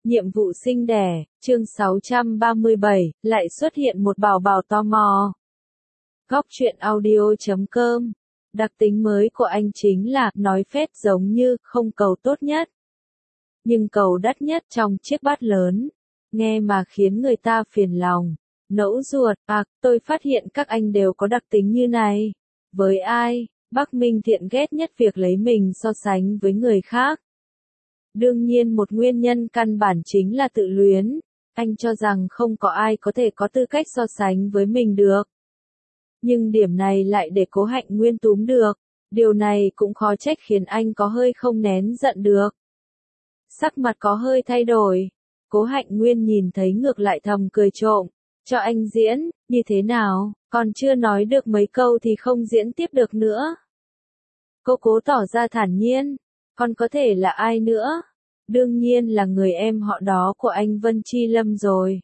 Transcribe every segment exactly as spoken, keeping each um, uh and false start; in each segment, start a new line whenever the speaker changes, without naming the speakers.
Nhiệm vụ sinh đẻ, chương sáu trăm ba mươi bảy, lại xuất hiện một bảo bảo tò mò. Góc truyện audio chấm com. Đặc tính mới của anh chính là nói phét giống như không cầu tốt nhất, nhưng cầu đắt nhất trong chiếc bát lớn. Nghe mà khiến người ta phiền lòng, nẫu ruột. À, tôi phát hiện các anh đều có đặc tính như này. Với ai, Bắc Minh Thiện ghét nhất việc lấy mình so sánh với người khác. Đương nhiên một nguyên nhân căn bản chính là tự luyến. Anh cho rằng không có ai có thể có tư cách so sánh với mình được. Nhưng điểm này lại để Cố Hạnh Nguyên túm được. Điều này cũng khó trách khiến anh có hơi không nén giận được. Sắc mặt có hơi thay đổi. Cố Hạnh Nguyên nhìn thấy ngược lại thầm cười trộm. Cho anh diễn, như thế nào, còn chưa nói được mấy câu thì không diễn tiếp được nữa. Cô cố tỏ ra thản nhiên. Còn có thể là ai nữa? Đương nhiên là người em họ đó của anh Vân Chi Lâm rồi.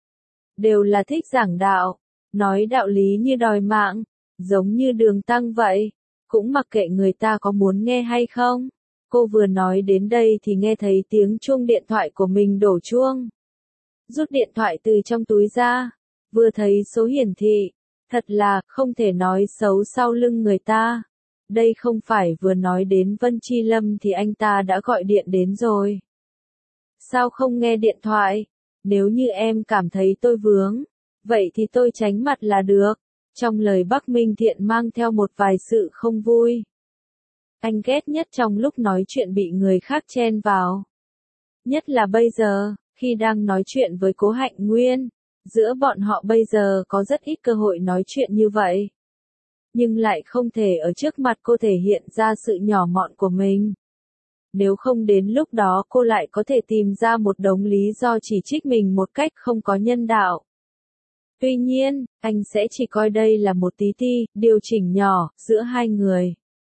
Đều là thích giảng đạo, nói đạo lý như đòi mạng, giống như Đường Tăng vậy, cũng mặc kệ người ta có muốn nghe hay không. Cô vừa nói đến đây thì nghe thấy tiếng chuông điện thoại của mình đổ chuông. Rút điện thoại từ trong túi ra, vừa thấy số hiển thị, thật là không thể nói xấu sau lưng người ta. Đây không phải vừa nói đến Vân Chi Lâm thì anh ta đã gọi điện đến rồi. Sao không nghe điện thoại? Nếu như em cảm thấy tôi vướng, vậy thì tôi tránh mặt là được. Trong lời Bắc Minh Thiện mang theo một vài sự không vui. Anh ghét nhất trong lúc nói chuyện bị người khác chen vào. Nhất là bây giờ, khi đang nói chuyện với Cố Hạnh Nguyên, giữa bọn họ bây giờ có rất ít cơ hội nói chuyện như vậy. Nhưng lại không thể ở trước mặt cô thể hiện ra sự nhỏ mọn của mình. Nếu không đến lúc đó cô lại có thể tìm ra một đống lý do chỉ trích mình một cách không có nhân đạo. Tuy nhiên, anh sẽ chỉ coi đây là một tí ti, điều chỉnh nhỏ, giữa hai người.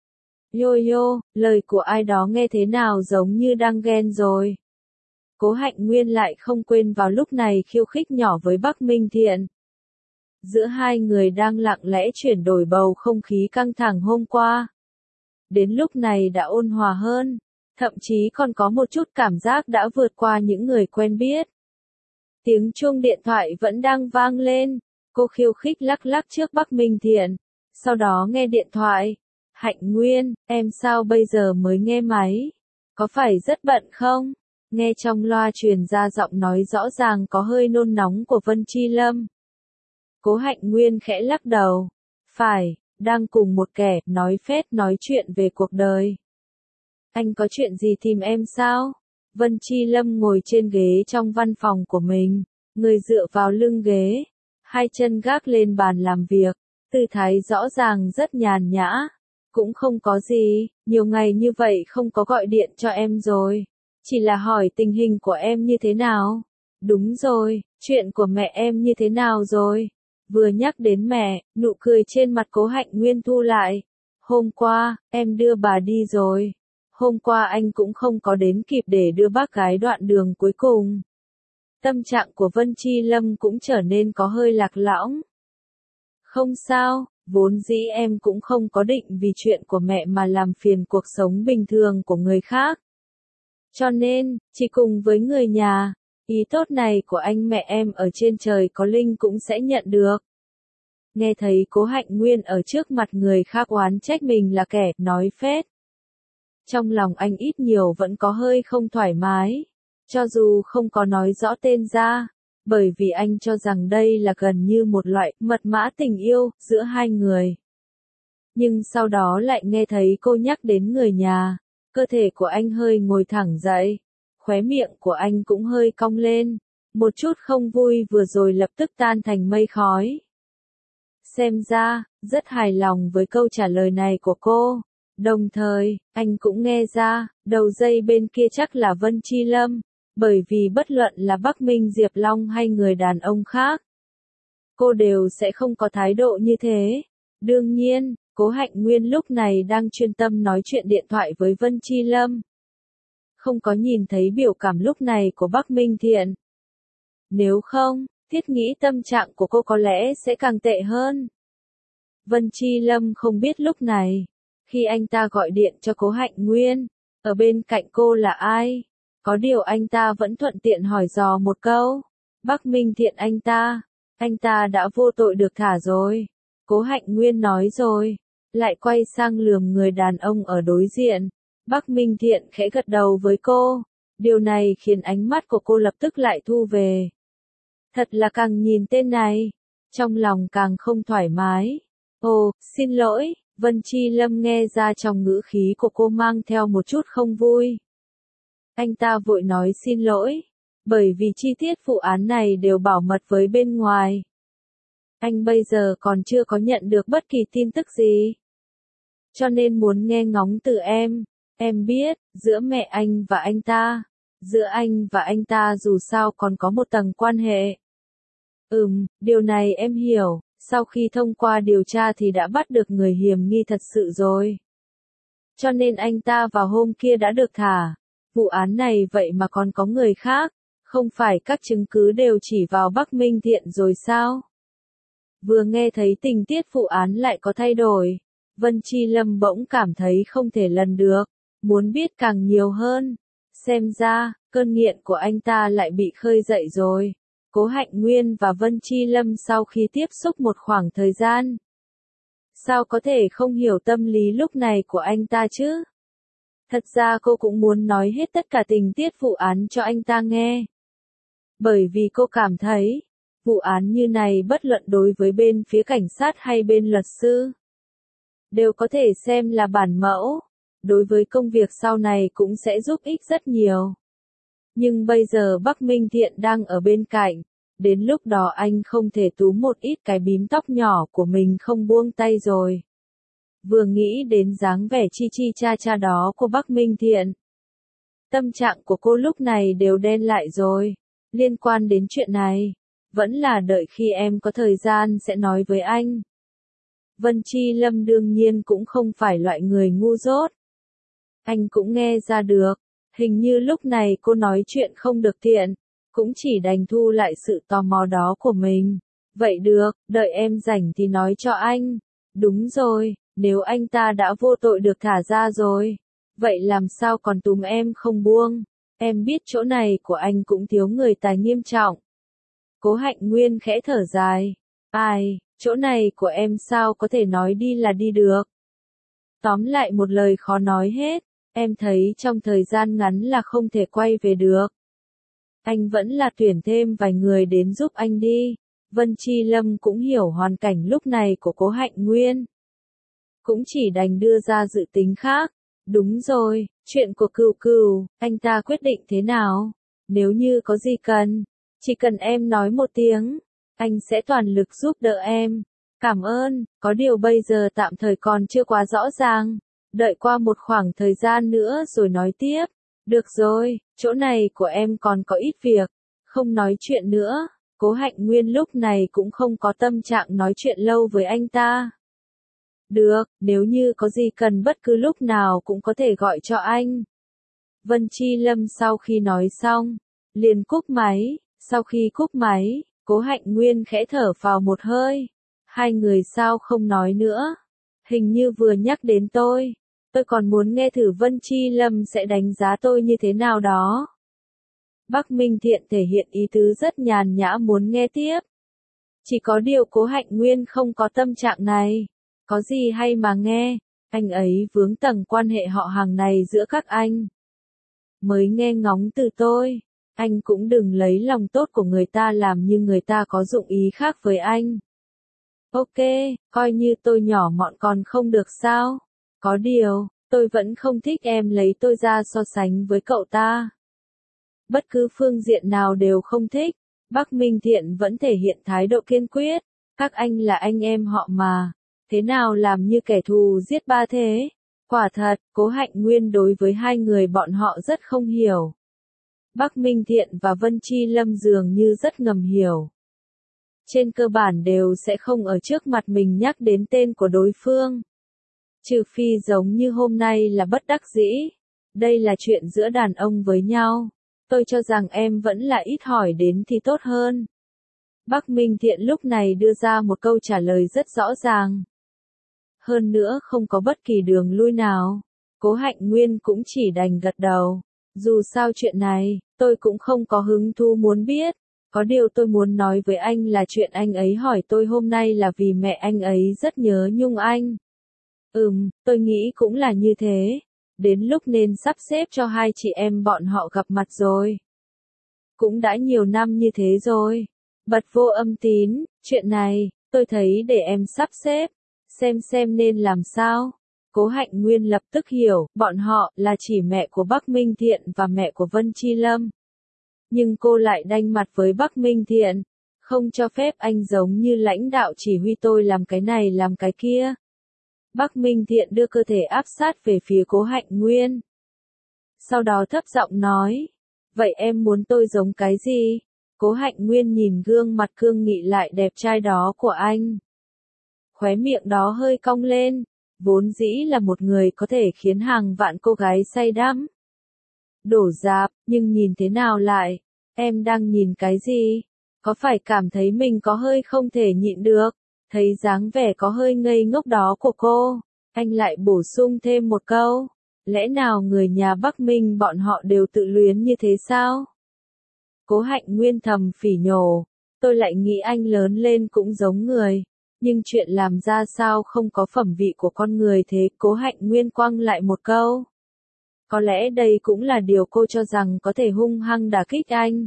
Yo yo, lời của ai đó nghe thế nào giống như đang ghen rồi. Cố Hạnh Nguyên lại không quên vào lúc này khiêu khích nhỏ với Bắc Minh Thiện. Giữa hai người đang lặng lẽ chuyển đổi bầu không khí căng thẳng hôm qua. Đến lúc này đã ôn hòa hơn, thậm chí còn có một chút cảm giác đã vượt qua những người quen biết. Tiếng chuông điện thoại vẫn đang vang lên, cô khiêu khích lắc lắc trước Bắc Minh Thiện, sau đó nghe điện thoại. Hạnh Nguyên, em sao bây giờ mới nghe máy? Có phải rất bận không? Nghe trong loa truyền ra giọng nói rõ ràng có hơi nôn nóng của Vân Chi Lâm. Cố Hạnh Nguyên khẽ lắc đầu. Phải, đang cùng một kẻ nói phét nói chuyện về cuộc đời. Anh có chuyện gì tìm em sao? Vân Chi Lâm ngồi trên ghế trong văn phòng của mình, người dựa vào lưng ghế, hai chân gác lên bàn làm việc, tư thái rõ ràng rất nhàn nhã. Cũng không có gì, nhiều ngày như vậy không có gọi điện cho em rồi. Chỉ là hỏi tình hình của em như thế nào? Đúng rồi, chuyện của mẹ em như thế nào rồi? Vừa nhắc đến mẹ, nụ cười trên mặt Cố Hạnh Nguyên thu lại. Hôm qua, em đưa bà đi rồi. Hôm qua anh cũng không có đến kịp để đưa bác gái đoạn đường cuối cùng. Tâm trạng của Vân Chi Lâm cũng trở nên có hơi lạc lõng. Không sao, vốn dĩ em cũng không có định vì chuyện của mẹ mà làm phiền cuộc sống bình thường của người khác. Cho nên, chỉ cùng với người nhà, ý tốt này của anh mẹ em ở trên trời có linh cũng sẽ nhận được. Nghe thấy Cố Hạnh Nguyên ở trước mặt người khác oán trách mình là kẻ nói phét. Trong lòng anh ít nhiều vẫn có hơi không thoải mái, cho dù không có nói rõ tên ra, bởi vì anh cho rằng đây là gần như một loại mật mã tình yêu giữa hai người. Nhưng sau đó lại nghe thấy cô nhắc đến người nhà, cơ thể của anh hơi ngồi thẳng dậy, khóe miệng của anh cũng hơi cong lên, một chút không vui vừa rồi lập tức tan thành mây khói. Xem ra, rất hài lòng với câu trả lời này của cô. Đồng thời, anh cũng nghe ra, đầu dây bên kia chắc là Vân Chi Lâm, bởi vì bất luận là Bắc Minh Diệp Long hay người đàn ông khác, cô đều sẽ không có thái độ như thế. Đương nhiên, Cố Hạnh Nguyên lúc này đang chuyên tâm nói chuyện điện thoại với Vân Chi Lâm. Không có nhìn thấy biểu cảm lúc này của Bắc Minh Thiện. Nếu không, thiết nghĩ tâm trạng của cô có lẽ sẽ càng tệ hơn. Vân Chi Lâm không biết lúc này, khi anh ta gọi điện cho Cố Hạnh Nguyên, ở bên cạnh cô là ai. Có điều anh ta vẫn thuận tiện hỏi dò một câu. Bắc Minh Thiện anh ta, anh ta đã vô tội được thả rồi. Cố Hạnh Nguyên nói rồi, lại quay sang lườm người đàn ông ở đối diện. Bắc Minh Thiện khẽ gật đầu với cô. Điều này khiến ánh mắt của cô lập tức lại thu về. Thật là càng nhìn tên này, trong lòng càng không thoải mái. Ồ, xin lỗi, Vân Chi Lâm nghe ra trong ngữ khí của cô mang theo một chút không vui. Anh ta vội nói xin lỗi, bởi vì chi tiết vụ án này đều bảo mật với bên ngoài. Anh bây giờ còn chưa có nhận được bất kỳ tin tức gì. Cho nên muốn nghe ngóng từ em. Em biết, giữa mẹ anh và anh ta, giữa anh và anh ta dù sao còn có một tầng quan hệ. Ừm, điều này em hiểu, sau khi thông qua điều tra thì đã bắt được người hiểm nghi thật sự rồi. Cho nên anh ta vào hôm kia đã được thả. Vụ án này vậy mà còn có người khác, không phải các chứng cứ đều chỉ vào Bắc Minh Thiện rồi sao? Vừa nghe thấy tình tiết vụ án lại có thay đổi, Vân Chi Lâm bỗng cảm thấy không thể lần được, muốn biết càng nhiều hơn. Xem ra, cơn nghiện của anh ta lại bị khơi dậy rồi. Cố Hạnh Nguyên và Vân Chi Lâm sau khi tiếp xúc một khoảng thời gian, sao có thể không hiểu tâm lý lúc này của anh ta chứ? Thật ra cô cũng muốn nói hết tất cả tình tiết vụ án cho anh ta nghe. Bởi vì cô cảm thấy, vụ án như này bất luận đối với bên phía cảnh sát hay bên luật sư, đều có thể xem là bản mẫu, đối với công việc sau này cũng sẽ giúp ích rất nhiều. Nhưng bây giờ Bắc Minh Thiện đang ở bên cạnh, đến lúc đó anh không thể túm một ít cái bím tóc nhỏ của mình không buông tay rồi. Vừa nghĩ đến dáng vẻ chi chi cha cha đó của Bắc Minh Thiện, tâm trạng của cô lúc này đều đen lại rồi. Liên quan đến chuyện này, vẫn là đợi khi em có thời gian sẽ nói với anh. Vân Chi Lâm đương nhiên cũng không phải loại người ngu dốt. Anh cũng nghe ra được, hình như lúc này cô nói chuyện không được thiện, cũng chỉ đành thu lại sự tò mò đó của mình. Vậy được, đợi em rảnh thì nói cho anh. Đúng rồi, nếu anh ta đã vô tội được thả ra rồi, vậy làm sao còn túm em không buông? Em biết chỗ này của anh cũng thiếu người tài nghiêm trọng. Cố Hạnh Nguyên khẽ thở dài. Ai, chỗ này của em sao có thể nói đi là đi được? Tóm lại một lời khó nói hết, em thấy trong thời gian ngắn là không thể quay về được. Anh vẫn là tuyển thêm vài người đến giúp anh đi. Vân Chi Lâm cũng hiểu hoàn cảnh lúc này của Cố Hạnh Nguyên. Cũng chỉ đành đưa ra dự tính khác. Đúng rồi, chuyện của Cừu Cừu, anh ta quyết định thế nào? Nếu như có gì cần, chỉ cần em nói một tiếng, anh sẽ toàn lực giúp đỡ em. Cảm ơn, có điều bây giờ tạm thời còn chưa quá rõ ràng. Đợi qua một khoảng thời gian nữa rồi nói tiếp. Được rồi, chỗ này của em còn có ít việc, không nói chuyện nữa. Cố Hạnh Nguyên lúc này cũng không có tâm trạng nói chuyện lâu với anh ta. Được, nếu như có gì cần bất cứ lúc nào cũng có thể gọi cho anh. Vân Chi Lâm sau khi nói xong, liền cúp máy. Sau khi cúp máy, Cố Hạnh Nguyên khẽ thở phào một hơi. Hai người sao không nói nữa? Hình như vừa nhắc đến tôi. Tôi còn muốn nghe thử Vân Chi Lâm sẽ đánh giá tôi như thế nào đó. Bắc Minh Thiện thể hiện ý tứ rất nhàn nhã muốn nghe tiếp. Chỉ có điều Cố Hạnh Nguyên không có tâm trạng này. Có gì hay mà nghe, anh ấy vướng tầng quan hệ họ hàng này giữa các anh. Mới nghe ngóng từ tôi, anh cũng đừng lấy lòng tốt của người ta làm như người ta có dụng ý khác với anh. Ok, coi như tôi nhỏ mọn còn không được sao? Có điều, tôi vẫn không thích em lấy tôi ra so sánh với cậu ta. Bất cứ phương diện nào đều không thích. Bắc Minh Thiện vẫn thể hiện thái độ kiên quyết. Các anh là anh em họ mà. Thế nào làm như kẻ thù giết ba thế? Quả thật, Cố Hạnh Nguyên đối với hai người bọn họ rất không hiểu. Bắc Minh Thiện và Vân Chi Lâm dường như rất ngầm hiểu. Trên cơ bản đều sẽ không ở trước mặt mình nhắc đến tên của đối phương. Trừ phi giống như hôm nay là bất đắc dĩ. Đây là chuyện giữa đàn ông với nhau. Tôi cho rằng em vẫn là ít hỏi đến thì tốt hơn. Bắc Minh Thiện lúc này đưa ra một câu trả lời rất rõ ràng. Hơn nữa không có bất kỳ đường lui nào. Cố Hạnh Nguyên cũng chỉ đành gật đầu. Dù sao chuyện này, tôi cũng không có hứng thú muốn biết. Có điều tôi muốn nói với anh là chuyện anh ấy hỏi tôi hôm nay là vì mẹ anh ấy rất nhớ nhung anh. Ừm, tôi nghĩ cũng là như thế. Đến lúc nên sắp xếp cho hai chị em bọn họ gặp mặt rồi. Cũng đã nhiều năm như thế rồi. Bật vô âm tín, chuyện này, tôi thấy để em sắp xếp, xem xem nên làm sao. Cố Hạnh Nguyên lập tức hiểu, bọn họ là chỉ mẹ của Bắc Minh Thiện và mẹ của Vân Chi Lâm. Nhưng cô lại đanh mặt với Bắc Minh Thiện, không cho phép anh giống như lãnh đạo chỉ huy tôi làm cái này làm cái kia. Bắc Minh Thiện đưa cơ thể áp sát về phía Cố Hạnh Nguyên. Sau đó thấp giọng nói, vậy em muốn tôi giống cái gì? Cố Hạnh Nguyên nhìn gương mặt cương nghị lại đẹp trai đó của anh. Khóe miệng đó hơi cong lên, vốn dĩ là một người có thể khiến hàng vạn cô gái say đắm. Đổ dạp, nhưng nhìn thế nào lại? Em đang nhìn cái gì? Có phải cảm thấy mình có hơi không thể nhịn được? Thấy dáng vẻ có hơi ngây ngốc đó của cô, anh lại bổ sung thêm một câu. Lẽ nào người nhà Bắc Minh bọn họ đều tự luyến như thế sao? Cố Hạnh Nguyên thầm phỉ nhổ, tôi lại nghĩ anh lớn lên cũng giống người. Nhưng chuyện làm ra sao không có phẩm vị của con người thế? Cố Hạnh Nguyên quăng lại một câu. Có lẽ đây cũng là điều cô cho rằng có thể hung hăng đả kích anh.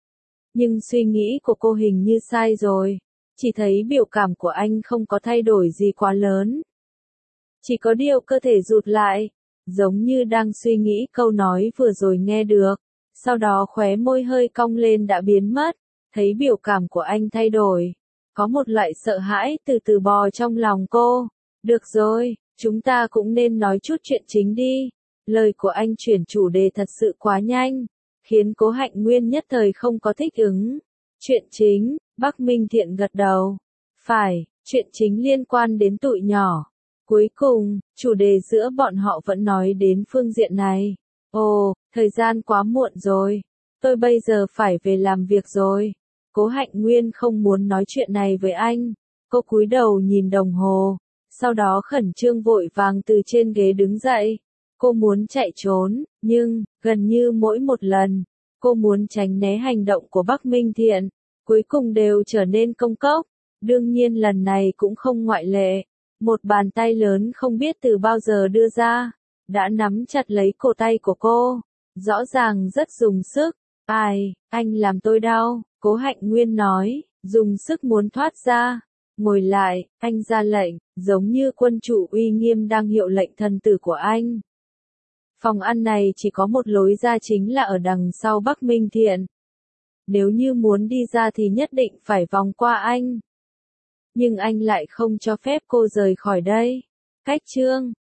Nhưng suy nghĩ của cô hình như sai rồi. Chỉ thấy biểu cảm của anh không có thay đổi gì quá lớn. Chỉ có điều cơ thể rụt lại, giống như đang suy nghĩ câu nói vừa rồi nghe được. Sau đó khóe môi hơi cong lên đã biến mất. Thấy biểu cảm của anh thay đổi. Có một loại sợ hãi từ từ bò trong lòng cô. Được rồi, chúng ta cũng nên nói chút chuyện chính đi. Lời của anh chuyển chủ đề thật sự quá nhanh, khiến Cố Hạnh Nguyên nhất thời không có thích ứng. Chuyện chính, Bắc Minh Thiện gật đầu. Phải, chuyện chính liên quan đến tụi nhỏ. Cuối cùng, chủ đề giữa bọn họ vẫn nói đến phương diện này. Ồ, thời gian quá muộn rồi. Tôi bây giờ phải về làm việc rồi. Cố Hạnh Nguyên không muốn nói chuyện này với anh. Cô cúi đầu nhìn đồng hồ. Sau đó khẩn trương vội vàng từ trên ghế đứng dậy. Cô muốn chạy trốn, nhưng, gần như mỗi một lần, cô muốn tránh né hành động của Bắc Minh Thiện, cuối cùng đều trở nên công cốc. Đương nhiên lần này cũng không ngoại lệ. Một bàn tay lớn không biết từ bao giờ đưa ra, đã nắm chặt lấy cổ tay của cô. Rõ ràng rất dùng sức. Ai, anh làm tôi đau, Cố Hạnh Nguyên nói, dùng sức muốn thoát ra. Ngồi lại, anh ra lệnh, giống như quân chủ uy nghiêm đang hiệu lệnh thần tử của anh. Phòng ăn này chỉ có một lối ra chính là ở đằng sau Bắc Minh Thiện. Nếu như muốn đi ra thì nhất định phải vòng qua anh. Nhưng anh lại không cho phép cô rời khỏi đây. Cách chương